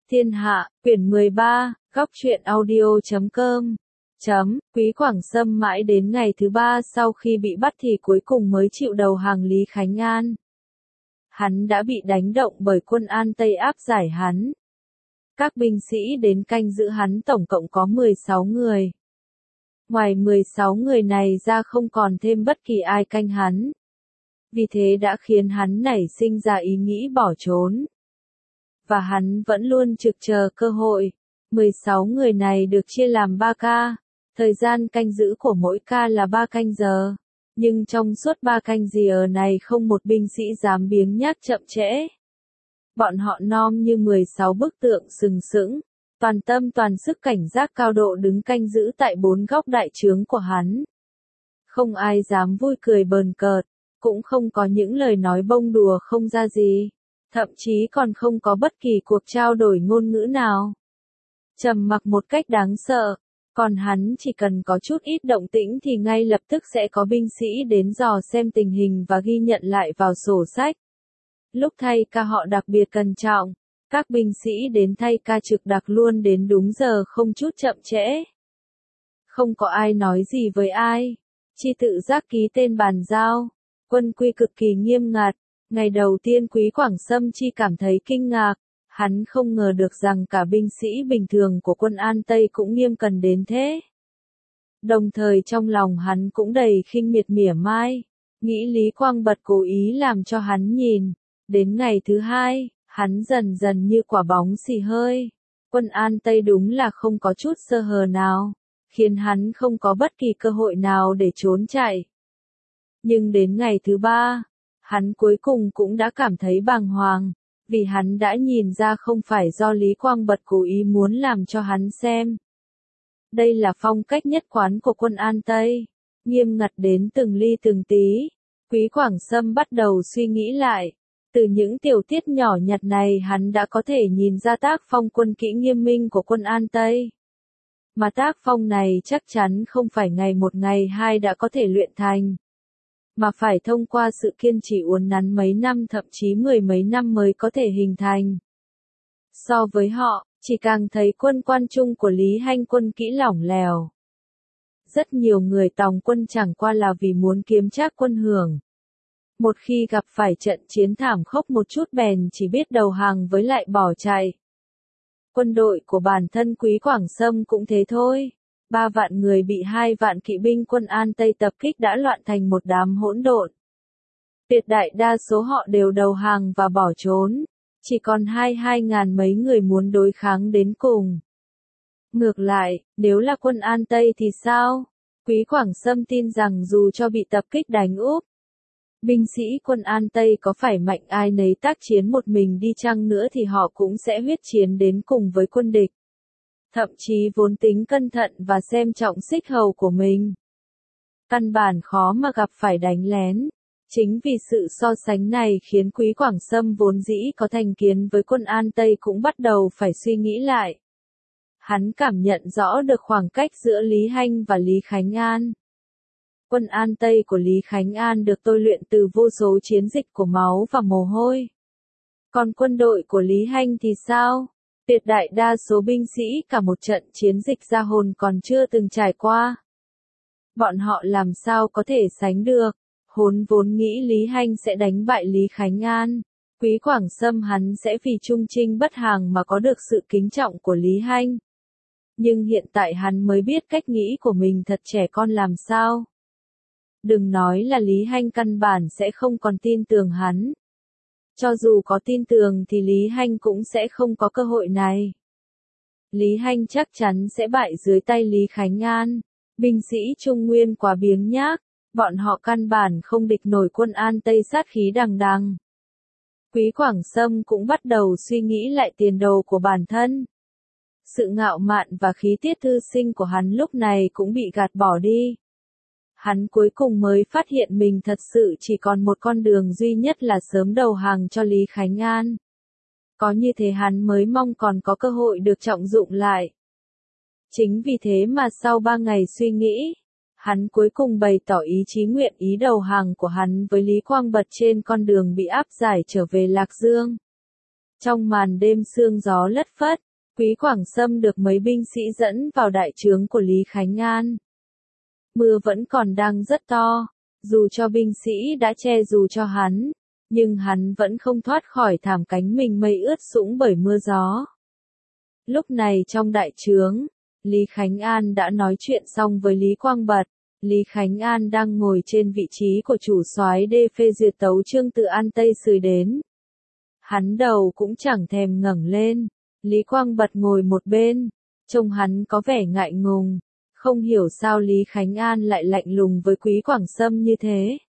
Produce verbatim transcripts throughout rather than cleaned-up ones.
Thiên Hạ, quyển mười ba, góc truyện audio chấm com. Chấm, Quý Quảng Sâm mãi đến ngày thứ ba sau khi bị bắt thì cuối cùng mới chịu đầu hàng Lý Khánh An. Hắn đã bị đánh động bởi quân An Tây áp giải hắn. Các binh sĩ đến canh giữ hắn tổng cộng có mười sáu người. Ngoài mười sáu người này ra không còn thêm bất kỳ ai canh hắn. Vì thế đã khiến hắn nảy sinh ra ý nghĩ bỏ trốn. Và hắn vẫn luôn trực chờ cơ hội. mười sáu người này được chia làm ba ca. Thời gian canh giữ của mỗi ca là ba canh giờ. Nhưng trong suốt ba canh giờ này không một binh sĩ dám biếng nhác chậm trễ. Bọn họ nom như mười sáu bức tượng sừng sững, toàn tâm toàn sức cảnh giác cao độ đứng canh giữ tại bốn góc đại trướng của hắn. Không ai dám vui cười bờn cợt, cũng không có những lời nói bông đùa không ra gì, thậm chí còn không có bất kỳ cuộc trao đổi ngôn ngữ nào. Trầm mặc một cách đáng sợ, còn hắn chỉ cần có chút ít động tĩnh thì ngay lập tức sẽ có binh sĩ đến dò xem tình hình và ghi nhận lại vào sổ sách. Lúc thay ca họ đặc biệt cẩn trọng, các binh sĩ đến thay ca trực đặc luôn đến đúng giờ không chút chậm trễ. Không có ai nói gì với ai, chỉ tự giác ký tên bàn giao, quân quy cực kỳ nghiêm ngặt. Ngày đầu tiên Quý Quảng Sâm chỉ cảm thấy kinh ngạc, hắn không ngờ được rằng cả binh sĩ bình thường của quân An Tây cũng nghiêm cẩn đến thế. Đồng thời trong lòng hắn cũng đầy khinh miệt mỉa mai, nghĩ Lý Quang Bật cố ý làm cho hắn nhìn. Đến ngày thứ hai, hắn dần dần như quả bóng xì hơi. Quân An Tây đúng là không có chút sơ hở nào, khiến hắn không có bất kỳ cơ hội nào để trốn chạy. Nhưng đến ngày thứ ba, hắn cuối cùng cũng đã cảm thấy bàng hoàng, vì hắn đã nhìn ra không phải do Lý Quang Bật cố ý muốn làm cho hắn xem. Đây là phong cách nhất quán của quân An Tây, nghiêm ngặt đến từng ly từng tí. Quý Quảng Sâm bắt đầu suy nghĩ lại. Từ những tiểu tiết nhỏ nhặt này hắn đã có thể nhìn ra tác phong quân kỹ nghiêm minh của quân An Tây. Mà tác phong này chắc chắn không phải ngày một ngày hai đã có thể luyện thành, mà phải thông qua sự kiên trì uốn nắn mấy năm thậm chí mười mấy năm mới có thể hình thành. So với họ, chỉ càng thấy quân quan trung của Lý Hanh quân kỹ lỏng lẻo. Rất nhiều người tòng quân chẳng qua là vì muốn kiếm trác quân hưởng. Một khi gặp phải trận chiến thảm khốc một chút bèn chỉ biết đầu hàng với lại bỏ chạy. Quân đội của bản thân Quý Quảng Sâm cũng thế thôi. Ba vạn người bị hai vạn kỵ binh quân An Tây tập kích đã loạn thành một đám hỗn độn. Tuyệt đại đa số họ đều đầu hàng và bỏ trốn. Chỉ còn hai hai ngàn mấy người muốn đối kháng đến cùng. Ngược lại, nếu là quân An Tây thì sao? Quý Quảng Sâm tin rằng dù cho bị tập kích đánh úp, binh sĩ quân An Tây có phải mạnh ai nấy tác chiến một mình đi chăng nữa thì họ cũng sẽ huyết chiến đến cùng với quân địch. Thậm chí vốn tính cẩn thận và xem trọng xích hầu của mình, căn bản khó mà gặp phải đánh lén. Chính vì sự so sánh này khiến Quý Quảng Sâm vốn dĩ có thành kiến với quân An Tây cũng bắt đầu phải suy nghĩ lại. Hắn cảm nhận rõ được khoảng cách giữa Lý Hanh và Lý Khánh An. Quân An Tây của Lý Khánh An được tôi luyện từ vô số chiến dịch của máu và mồ hôi. Còn quân đội của Lý Hanh thì sao? Tuyệt đại đa số binh sĩ cả một trận chiến dịch ra hồn còn chưa từng trải qua. Bọn họ làm sao có thể sánh được? Hốn vốn nghĩ Lý Hanh sẽ đánh bại Lý Khánh An. Quý Quảng Sâm hắn sẽ vì trung trinh bất hàng mà có được sự kính trọng của Lý Hanh. Nhưng hiện tại hắn mới biết cách nghĩ của mình thật trẻ con làm sao. Đừng nói là Lý Hanh căn bản sẽ không còn tin tưởng hắn. Cho dù có tin tưởng thì Lý Hanh cũng sẽ không có cơ hội này. Lý Hanh chắc chắn sẽ bại dưới tay Lý Khánh An. Binh sĩ Trung Nguyên quá biếng nhác, bọn họ căn bản không địch nổi quân An Tây sát khí đằng đằng. Quý Quảng Sâm cũng bắt đầu suy nghĩ lại tiền đồ của bản thân. Sự ngạo mạn và khí tiết thư sinh của hắn lúc này cũng bị gạt bỏ đi. Hắn cuối cùng mới phát hiện mình thật sự chỉ còn một con đường duy nhất là sớm đầu hàng cho Lý Khánh An. Có như thế hắn mới mong còn có cơ hội được trọng dụng lại. Chính vì thế mà sau ba ngày suy nghĩ, hắn cuối cùng bày tỏ ý chí nguyện ý đầu hàng của hắn với Lý Quang Bật trên con đường bị áp giải trở về Lạc Dương. Trong màn đêm sương gió lất phất, Quý Quảng Sâm được mấy binh sĩ dẫn vào đại trướng của Lý Khánh An. Mưa vẫn còn đang rất to, dù cho binh sĩ đã che dù cho hắn, nhưng hắn vẫn không thoát khỏi thảm cánh mình mây ướt sũng bởi mưa gió. Lúc này trong đại trướng, Lý Khánh An đã nói chuyện xong với Lý Quang Bật. Lý Khánh An đang ngồi trên vị trí của chủ soái đê phê duyệt tấu chương từ An Tây Sười đến. Hắn đầu cũng chẳng thèm ngẩng lên. Lý Quang Bật ngồi một bên, trông hắn có vẻ ngại ngùng, không hiểu sao Lý Khánh An lại lạnh lùng với Quý Quảng Sâm như thế.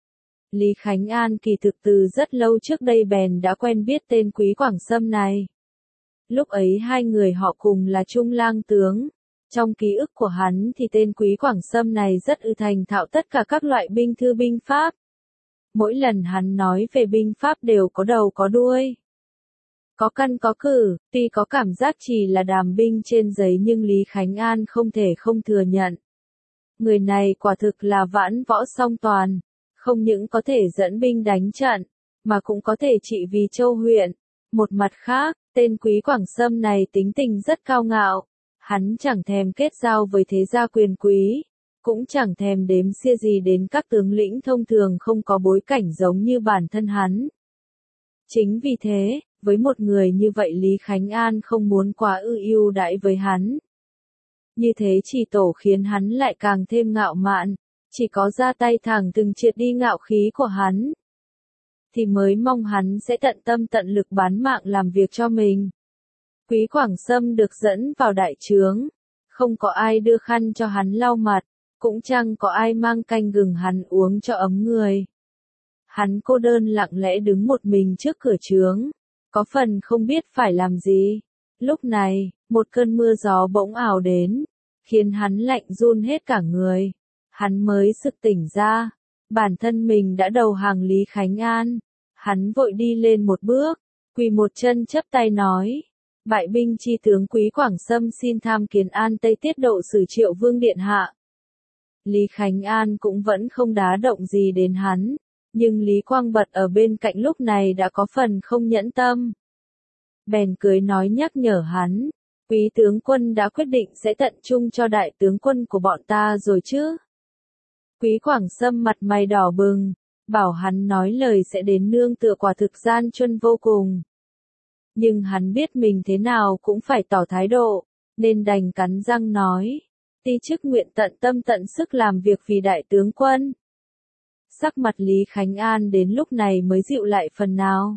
Lý Khánh An kỳ thực từ rất lâu trước đây bèn đã quen biết tên Quý Quảng Sâm này. Lúc ấy hai người họ cùng là trung lang tướng. Trong ký ức của hắn thì tên Quý Quảng Sâm này rất ư thành thạo tất cả các loại binh thư binh pháp. Mỗi lần hắn nói về binh pháp đều có đầu có đuôi. Có căn có cử, tuy có cảm giác chỉ là đàm binh trên giấy nhưng Lý Khánh An không thể không thừa nhận. Người này quả thực là vãn võ song toàn, không những có thể dẫn binh đánh trận, mà cũng có thể trị vì châu huyện. Một mặt khác, tên Quý Quảng Sâm này tính tình rất cao ngạo. Hắn chẳng thèm kết giao với thế gia quyền quý, cũng chẳng thèm đếm xia gì đến các tướng lĩnh thông thường không có bối cảnh giống như bản thân hắn. Chính vì thế, với một người như vậy Lý Khánh An không muốn quá ưu ưu đãi với hắn. Như thế chỉ tổ khiến hắn lại càng thêm ngạo mạn, chỉ có ra tay thẳng từng triệt đi ngạo khí của hắn, thì mới mong hắn sẽ tận tâm tận lực bán mạng làm việc cho mình. Quý Quảng Sâm được dẫn vào đại trướng, không có ai đưa khăn cho hắn lau mặt, cũng chẳng có ai mang canh gừng hắn uống cho ấm người. Hắn cô đơn lặng lẽ đứng một mình trước cửa trướng, có phần không biết phải làm gì. Lúc này, một cơn mưa gió bỗng ào đến, khiến hắn lạnh run hết cả người. Hắn mới sực tỉnh ra, bản thân mình đã đầu hàng Lý Khánh An. Hắn vội đi lên một bước, quỳ một chân chắp tay nói. Bại binh chi tướng Quý Quảng Sâm xin tham kiến An Tây tiết độ sử Triệu Vương điện hạ. Lý Khánh An cũng vẫn không đá động gì đến hắn, nhưng Lý Quang Bật ở bên cạnh lúc này đã có phần không nhẫn tâm. Bèn cười nói nhắc nhở hắn, Quý tướng quân đã quyết định sẽ tận trung cho đại tướng quân của bọn ta rồi chứ. Quý Quảng Sâm mặt mày đỏ bừng, bảo hắn nói lời sẽ đến nương tựa quả thực gian truân vô cùng. Nhưng hắn biết mình thế nào cũng phải tỏ thái độ, nên đành cắn răng nói, ti chức nguyện tận tâm tận sức làm việc vì đại tướng quân. Sắc mặt Lý Khánh An đến lúc này mới dịu lại phần nào.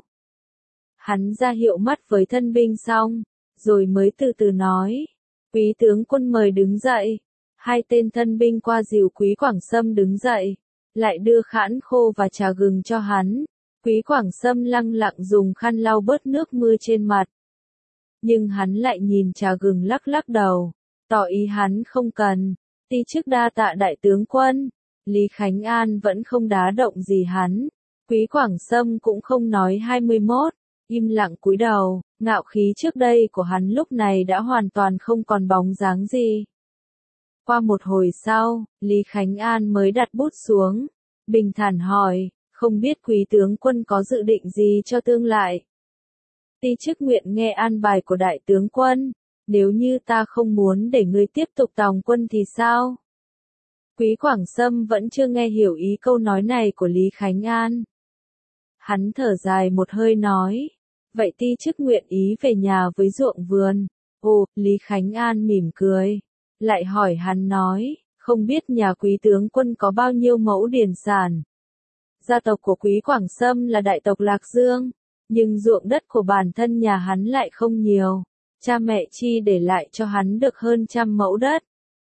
Hắn ra hiệu mắt với thân binh xong, rồi mới từ từ nói, Quý tướng quân mời đứng dậy. Hai tên thân binh qua dìu Quý Quảng Sâm đứng dậy, lại đưa khãn khô và trà gừng cho hắn. Quý Quảng Sâm lăng lặng dùng khăn lau bớt nước mưa trên mặt. Nhưng hắn lại nhìn trà gừng lắc lắc đầu, tỏ ý hắn không cần, ti chức đa tạ đại tướng quân. Lý Khánh An vẫn không đá động gì hắn. Quý Quảng Sâm cũng không nói hai mươi mốt, im lặng cúi đầu, ngạo khí trước đây của hắn lúc này đã hoàn toàn không còn bóng dáng gì. Qua một hồi sau, Lý Khánh An mới đặt bút xuống, bình thản hỏi, không biết quý tướng quân có dự định gì cho tương lai. Ti chức nguyện nghe an bài của đại tướng quân, nếu như ta không muốn để ngươi tiếp tục tòng quân thì sao? Quý Quảng Sâm vẫn chưa nghe hiểu ý câu nói này của Lý Khánh An. Hắn thở dài một hơi nói, vậy ti chức nguyện ý về nhà với ruộng vườn. Ồ, Lý Khánh An mỉm cười, lại hỏi hắn nói, không biết nhà quý tướng quân có bao nhiêu mẫu điền sản. Gia tộc của Quý Quảng Sâm là đại tộc Lạc Dương, nhưng ruộng đất của bản thân nhà hắn lại không nhiều, cha mẹ chi để lại cho hắn được hơn trăm mẫu đất.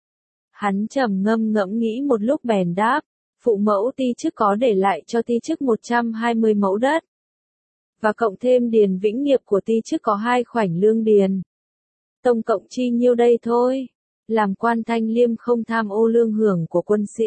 Hắn trầm ngâm ngẫm nghĩ một lúc bèn đáp, phụ mẫu ti chức có để lại cho ti chức một trăm hai mươi mẫu đất. Và cộng thêm điền vĩnh nghiệp của ti chức có hai khoảnh lương điền. Tổng cộng chi nhiêu đây thôi, làm quan Thanh Liêm không tham ô lương hưởng của quân sĩ.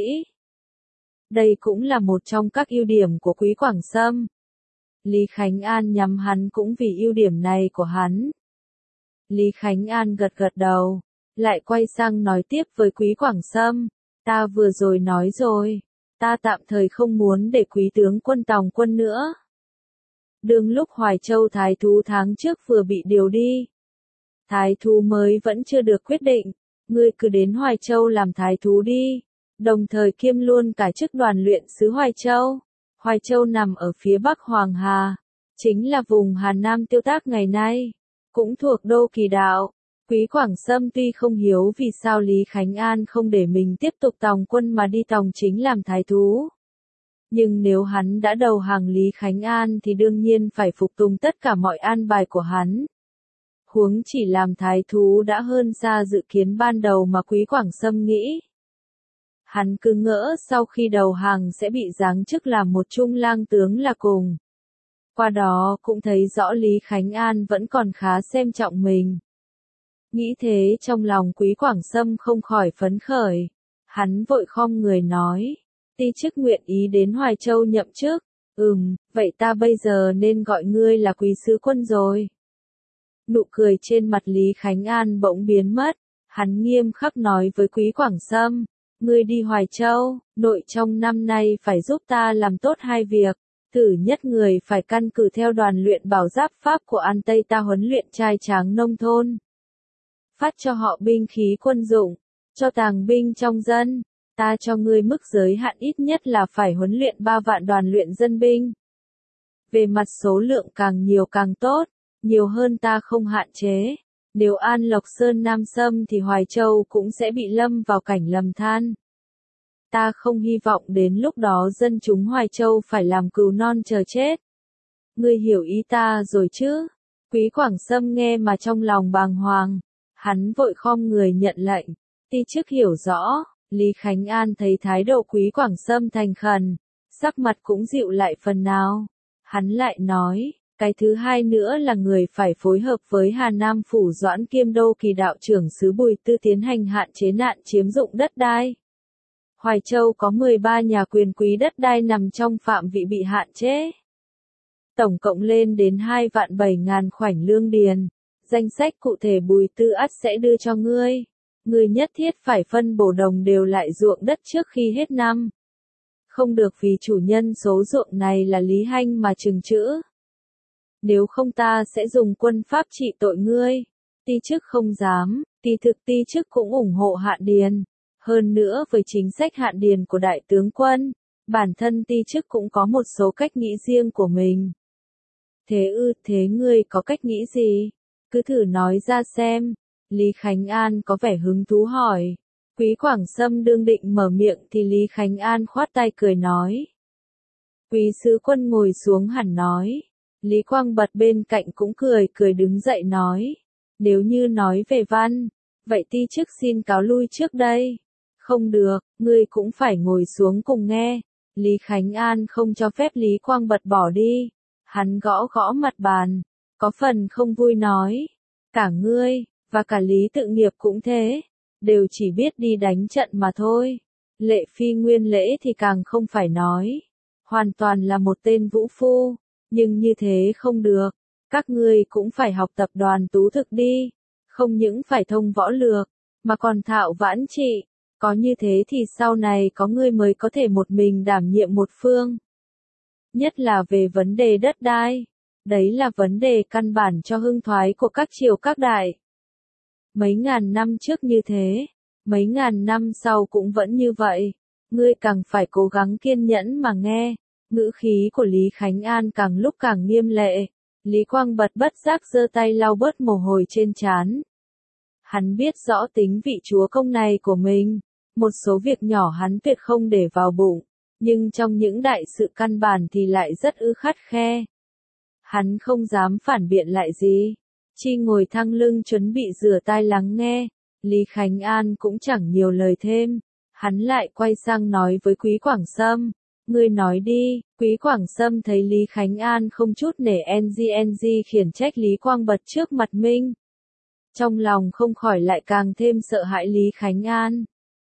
Đây cũng là một trong các ưu điểm của Quý Quảng Sâm. Lý Khánh An nhắm hắn cũng vì ưu điểm này của hắn. Lý Khánh An gật gật đầu, lại quay sang nói tiếp với Quý Quảng Sâm, ta vừa rồi nói rồi, ta tạm thời không muốn để quý tướng quân tòng quân nữa. Đương lúc Hoài Châu thái thú tháng trước vừa bị điều đi. Thái thú mới vẫn chưa được quyết định, ngươi cứ đến Hoài Châu làm thái thú đi, đồng thời kiêm luôn cả chức đoàn luyện sứ Hoài Châu. Hoài Châu nằm ở phía bắc Hoàng Hà, chính là vùng Hà Nam Tiêu Tác ngày nay, cũng thuộc Đô Kỳ Đạo. Quý Quảng Sâm tuy không hiểu vì sao Lý Khánh An không để mình tiếp tục tòng quân mà đi tòng chính làm thái thú. Nhưng nếu hắn đã đầu hàng Lý Khánh An thì đương nhiên phải phục tùng tất cả mọi an bài của hắn. Huống chỉ làm thái thú đã hơn xa dự kiến ban đầu mà Quý Quảng Sâm nghĩ. Hắn cứ ngỡ sau khi đầu hàng sẽ bị giáng chức làm một trung lang tướng là cùng. Qua đó cũng thấy rõ Lý Khánh An vẫn còn khá xem trọng mình. Nghĩ thế trong lòng Quý Quảng Sâm không khỏi phấn khởi. Hắn vội khom người nói, ti chức nguyện ý đến Hoài Châu nhậm chức. Ừm, vậy ta bây giờ nên gọi ngươi là Quý sứ quân rồi. Nụ cười trên mặt Lý Khánh An bỗng biến mất. Hắn nghiêm khắc nói với Quý Quảng Sâm, ngươi đi Hoài Châu, nội trong năm nay phải giúp ta làm tốt hai việc. Thứ nhất, người phải căn cứ theo đoàn luyện bảo giáp pháp của An Tây ta huấn luyện trai tráng nông thôn. Phát cho họ binh khí quân dụng, cho tàng binh trong dân. Ta cho ngươi mức giới hạn ít nhất là phải huấn luyện ba vạn đoàn luyện dân binh. Về mặt số lượng càng nhiều càng tốt, nhiều hơn ta không hạn chế. Nếu An Lộc Sơn Nam xâm thì Hoài Châu cũng sẽ bị lâm vào cảnh lầm than. Ta không hy vọng đến lúc đó dân chúng Hoài Châu phải làm cừu non chờ chết. Ngươi hiểu ý ta rồi chứ? Quý Quảng Sâm nghe mà trong lòng bàng hoàng. Hắn vội khom người nhận lệnh. Ti chức hiểu rõ. Lý Khánh An thấy thái độ Quý Quảng Sâm thành khẩn, sắc mặt cũng dịu lại phần nào. Hắn lại nói, cái thứ hai nữa là người phải phối hợp với Hà Nam Phủ Doãn kiêm Đô Kỳ Đạo trưởng xứ Bùi Tư tiến hành hạn chế nạn chiếm dụng đất đai. Hoài Châu có mười ba nhà quyền quý đất đai nằm trong phạm vị bị hạn chế. Tổng cộng lên đến hai vạn bảy ngàn khoảnh lương điền. Danh sách cụ thể Bùi Tư ắt sẽ đưa cho ngươi. Ngươi nhất thiết phải phân bổ đồng đều lại ruộng đất trước khi hết năm. Không được vì chủ nhân số ruộng này là Lý Hanh mà trừng trữ. Nếu không ta sẽ dùng quân pháp trị tội ngươi. Ti chức không dám, ti thực ti chức cũng ủng hộ hạn điền. Hơn nữa với chính sách hạn điền của đại tướng quân, bản thân ti chức cũng có một số cách nghĩ riêng của mình. Thế ư, thế ngươi có cách nghĩ gì? Cứ thử nói ra xem. Lý Khánh An có vẻ hứng thú hỏi. Quý Quảng Sâm đương định mở miệng thì Lý Khánh An khoát tay cười nói. Quý sứ quân ngồi xuống hẳn nói. Lý Quang Bật bên cạnh cũng cười cười đứng dậy nói. Nếu như nói về văn, vậy ti chức xin cáo lui trước đây. Không được, ngươi cũng phải ngồi xuống cùng nghe. Lý Khánh An không cho phép Lý Quang Bật bỏ đi. Hắn gõ gõ mặt bàn, có phần không vui nói. Cả ngươi, và cả Lý Tự Nghiệp cũng thế, đều chỉ biết đi đánh trận mà thôi. Lệ Phi Nguyên Lễ thì càng không phải nói. Hoàn toàn là một tên vũ phu, nhưng như thế không được. Các ngươi cũng phải học tập Đoàn Tú Thực đi. Không những phải thông võ lược, mà còn thạo vãn trị. Có như thế thì sau này có ngươi mới có thể một mình đảm nhiệm một phương. Nhất là về vấn đề đất đai. Đấy là vấn đề căn bản cho hưng thoái của các triều các đại. Mấy ngàn năm trước như thế, mấy ngàn năm sau cũng vẫn như vậy. Ngươi càng phải cố gắng kiên nhẫn mà nghe. Ngữ khí của Lý Khánh An càng lúc càng nghiêm lệ. Lý Quang Bật bất giác giơ tay lau bớt mồ hôi trên trán. Hắn biết rõ tính vị chúa công này của mình. Một số việc nhỏ hắn tuyệt không để vào bụng. Nhưng trong những đại sự căn bản thì lại rất ư khắt khe. Hắn không dám phản biện lại gì. Chi ngồi thăng lưng chuẩn bị rửa tai lắng nghe. Lý Khánh An cũng chẳng nhiều lời thêm. Hắn lại quay sang nói với Quý Quảng Sâm. Ngươi nói đi. Quý Quảng Sâm thấy Lý Khánh An không chút nể ng ng khiển trách Lý Quang Bật trước mặt mình. Trong lòng không khỏi lại càng thêm sợ hãi Lý Khánh An.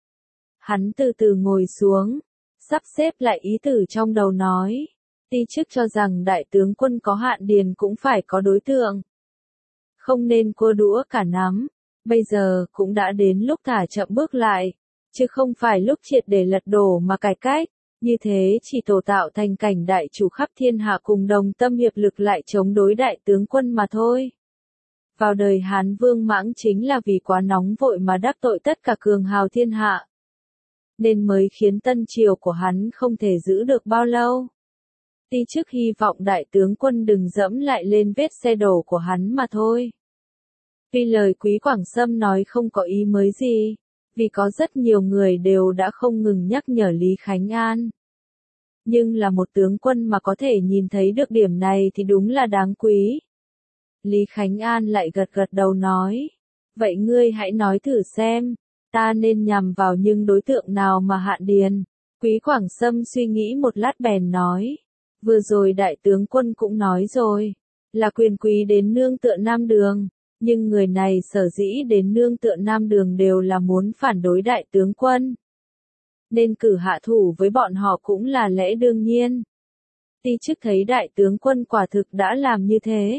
Hắn từ từ ngồi xuống, sắp xếp lại ý tử trong đầu nói. Ti chức cho rằng đại tướng quân có hạn điền cũng phải có đối tượng. Không nên cua đũa cả nắm. Bây giờ cũng đã đến lúc thả chậm bước lại. Chứ không phải lúc triệt để lật đổ mà cải cách. Như thế chỉ tổ tạo thành cảnh đại chủ khắp thiên hạ cùng đồng tâm hiệp lực lại chống đối đại tướng quân mà thôi. Vào đời Hán Vương Mãng chính là vì quá nóng vội mà đắc tội tất cả cường hào thiên hạ, nên mới khiến tân triều của hắn không thể giữ được bao lâu. Ti chức hy vọng đại tướng quân đừng dẫm lại lên vết xe đổ của hắn mà thôi. Tuy lời Quý Quảng Sâm nói không có ý mới gì, vì có rất nhiều người đều đã không ngừng nhắc nhở Lý Khánh An. Nhưng là một tướng quân mà có thể nhìn thấy được điểm này thì đúng là đáng quý. Lý Khánh An lại gật gật đầu nói, vậy ngươi hãy nói thử xem, ta nên nhằm vào những đối tượng nào mà hạn điền. Quý Quảng Sâm suy nghĩ một lát bèn nói, vừa rồi đại tướng quân cũng nói rồi, là quyền quý đến nương tựa Nam Đường, nhưng người này sở dĩ đến nương tựa Nam Đường đều là muốn phản đối đại tướng quân, nên cử hạ thủ với bọn họ cũng là lẽ đương nhiên. Ti chức thấy đại tướng quân quả thực đã làm như thế,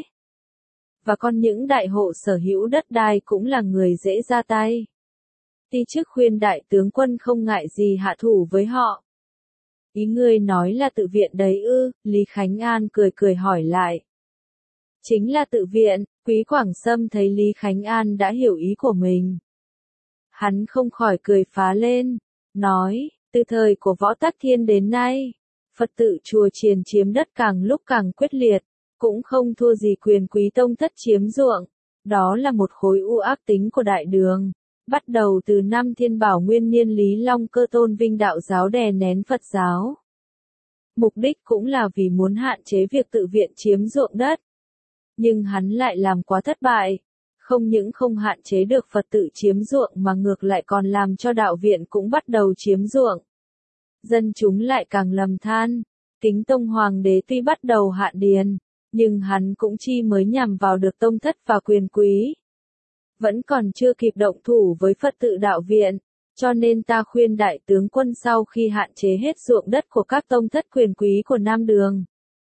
và còn những đại hộ sở hữu đất đai cũng là người dễ ra tay. Ti chức khuyên đại tướng quân không ngại gì hạ thủ với họ. Ý ngươi nói là tự viện đấy ư? Lý Khánh An cười cười hỏi lại. Chính là tự viện. Quý Quảng Sâm thấy Lý Khánh An đã hiểu ý của mình, hắn không khỏi cười phá lên, nói, từ thời của Võ Tắc Thiên đến nay, Phật tự chùa chiền chiếm đất càng lúc càng quyết liệt, cũng không thua gì quyền quý tông thất chiếm ruộng, đó là một khối u ác tính của đại đường. Bắt đầu từ năm Thiên Bảo Nguyên Niên Lý Long Cơ tôn vinh đạo giáo đè nén Phật giáo. Mục đích cũng là vì muốn hạn chế việc tự viện chiếm ruộng đất. Nhưng hắn lại làm quá thất bại, không những không hạn chế được Phật tự chiếm ruộng mà ngược lại còn làm cho đạo viện cũng bắt đầu chiếm ruộng. Dân chúng lại càng lầm than, Kính Tông Hoàng đế tuy bắt đầu hạn điền, nhưng hắn cũng chi mới nhằm vào được tông thất và quyền quý. Vẫn còn chưa kịp động thủ với Phật tự đạo viện, cho nên ta khuyên đại tướng quân sau khi hạn chế hết ruộng đất của các tông thất quyền quý của Nam Đường,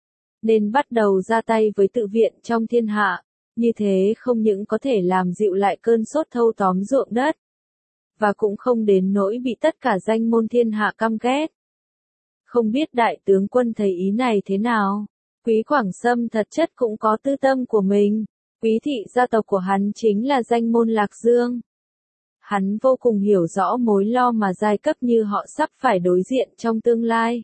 nên bắt đầu ra tay với tự viện trong thiên hạ, như thế không những có thể làm dịu lại cơn sốt thâu tóm ruộng đất, và cũng không đến nỗi bị tất cả danh môn thiên hạ căm ghét. Không biết đại tướng quân thấy ý này thế nào? Quý Quảng Sâm thật chất cũng có tư tâm của mình. Quý thị gia tộc của hắn chính là danh môn Lạc Dương. Hắn vô cùng hiểu rõ mối lo mà giai cấp như họ sắp phải đối diện trong tương lai.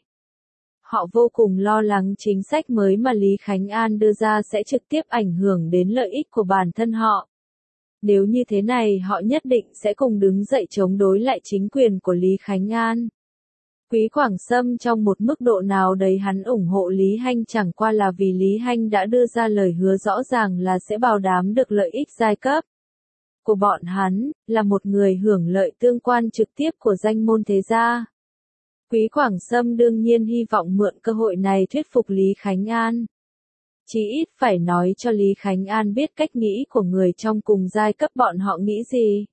Họ vô cùng lo lắng chính sách mới mà Lý Khánh An đưa ra sẽ trực tiếp ảnh hưởng đến lợi ích của bản thân họ. Nếu như thế này họ nhất định sẽ cùng đứng dậy chống đối lại chính quyền của Lý Khánh An. Quý Quảng Sâm trong một mức độ nào đấy hắn ủng hộ Lý Hanh chẳng qua là vì Lý Hanh đã đưa ra lời hứa rõ ràng là sẽ bảo đảm được lợi ích giai cấp của bọn hắn, là một người hưởng lợi tương quan trực tiếp của danh môn thế gia. Quý Quảng Sâm đương nhiên hy vọng mượn cơ hội này thuyết phục Lý Khánh An. Chí ít phải nói cho Lý Khánh An biết cách nghĩ của người trong cùng giai cấp bọn họ nghĩ gì.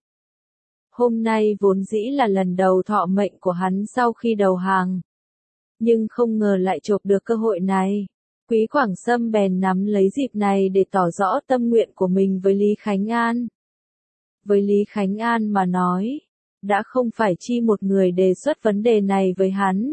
Hôm nay vốn dĩ là lần đầu thọ mệnh của hắn sau khi đầu hàng. Nhưng không ngờ lại chộp được cơ hội này. Quý Quảng Sâm bèn nắm lấy dịp này để tỏ rõ tâm nguyện của mình với Lý Khánh An. Với Lý Khánh An mà nói, đã không phải chi một người đề xuất vấn đề này với hắn.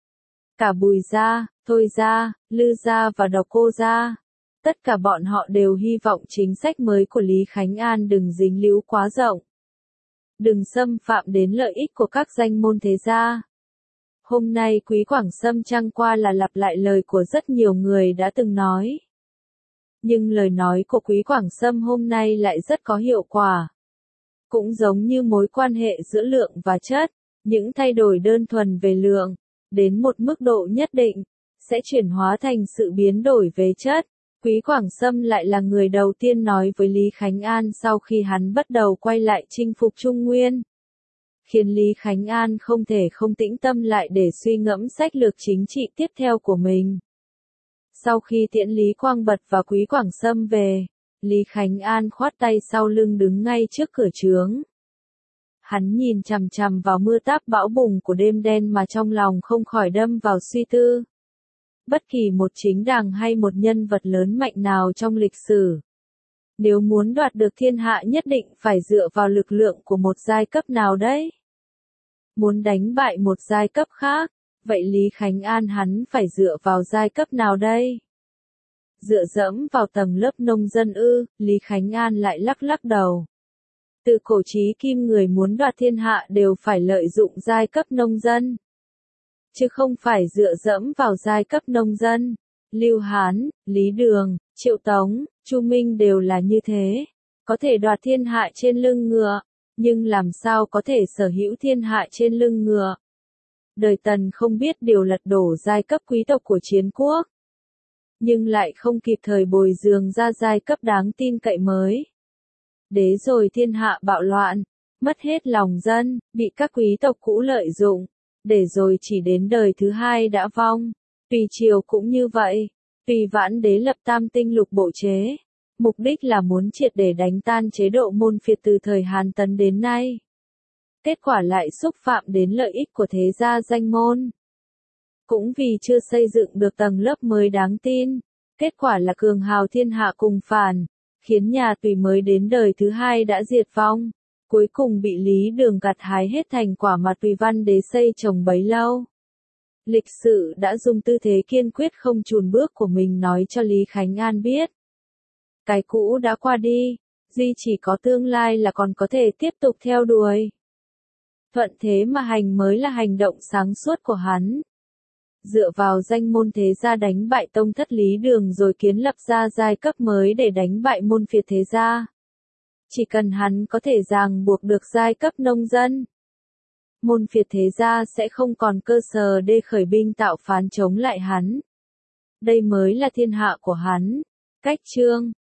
Cả Bùi gia, Thôi gia, Lư gia và Độc Cô gia, tất cả bọn họ đều hy vọng chính sách mới của Lý Khánh An đừng dính líu quá rộng. Đừng xâm phạm đến lợi ích của các danh môn thế gia. Hôm nay Quý Quảng Sâm chẳng qua là lặp lại lời của rất nhiều người đã từng nói. Nhưng lời nói của Quý Quảng Sâm hôm nay lại rất có hiệu quả. Cũng giống như mối quan hệ giữa lượng và chất, những thay đổi đơn thuần về lượng, đến một mức độ nhất định, sẽ chuyển hóa thành sự biến đổi về chất. Quý Quảng Sâm lại là người đầu tiên nói với Lý Khánh An sau khi hắn bắt đầu quay lại chinh phục Trung Nguyên. Khiến Lý Khánh An không thể không tĩnh tâm lại để suy ngẫm sách lược chính trị tiếp theo của mình. Sau khi tiễn Lý Quang Bật và Quý Quảng Sâm về, Lý Khánh An khoát tay sau lưng đứng ngay trước cửa trướng. Hắn nhìn chằm chằm vào mưa táp bão bùng của đêm đen mà trong lòng không khỏi đâm vào suy tư. Bất kỳ một chính đảng hay một nhân vật lớn mạnh nào trong lịch sử, nếu muốn đoạt được thiên hạ nhất định phải dựa vào lực lượng của một giai cấp nào đấy. Muốn đánh bại một giai cấp khác, Vậy Lý Khánh An hắn phải dựa vào giai cấp nào đây? Dựa dẫm vào tầng lớp nông dân ư? Lý Khánh An lại lắc lắc đầu. Từ cổ chí kim người muốn đoạt thiên hạ đều phải lợi dụng giai cấp nông dân, chứ không phải dựa dẫm vào giai cấp nông dân. Lưu Hán, Lý Đường, Triệu Tống, Chu Minh đều là như thế, có thể đoạt thiên hạ trên lưng ngựa, nhưng làm sao có thể sở hữu thiên hạ trên lưng ngựa. Đời Tần không biết điều lật đổ giai cấp quý tộc của chiến quốc, nhưng lại không kịp thời bồi dưỡng ra giai cấp đáng tin cậy mới. Đế rồi thiên hạ bạo loạn, mất hết lòng dân, bị các quý tộc cũ lợi dụng, để rồi chỉ đến đời thứ hai đã vong. Tùy Triều cũng như vậy, Tùy Vãn Đế lập tam tinh lục bộ chế, mục đích là muốn triệt để đánh tan chế độ môn phiệt từ thời Hàn Tấn đến nay. Kết quả lại xúc phạm đến lợi ích của thế gia danh môn. Cũng vì chưa xây dựng được tầng lớp mới đáng tin, kết quả là cường hào thiên hạ cùng phản, khiến nhà Tùy mới đến đời thứ hai đã diệt vong, cuối cùng bị Lý Đường gặt hái hết thành quả mà Tùy Văn Đế xây trồng bấy lâu. Lịch sử đã dùng tư thế kiên quyết không chùn bước của mình nói cho Lý Khánh An biết. Cái cũ đã qua đi, duy chỉ có tương lai là còn có thể tiếp tục theo đuổi. Thuận thế mà hành mới là hành động sáng suốt của hắn. Dựa vào danh môn thế gia đánh bại tông thất Lý Đường rồi kiến lập ra giai cấp mới để đánh bại môn phiệt thế gia. Chỉ cần hắn có thể ràng buộc được giai cấp nông dân, môn phiệt thế gia sẽ không còn cơ sở để khởi binh tạo phản chống lại hắn. Đây mới là thiên hạ của hắn. Cách chương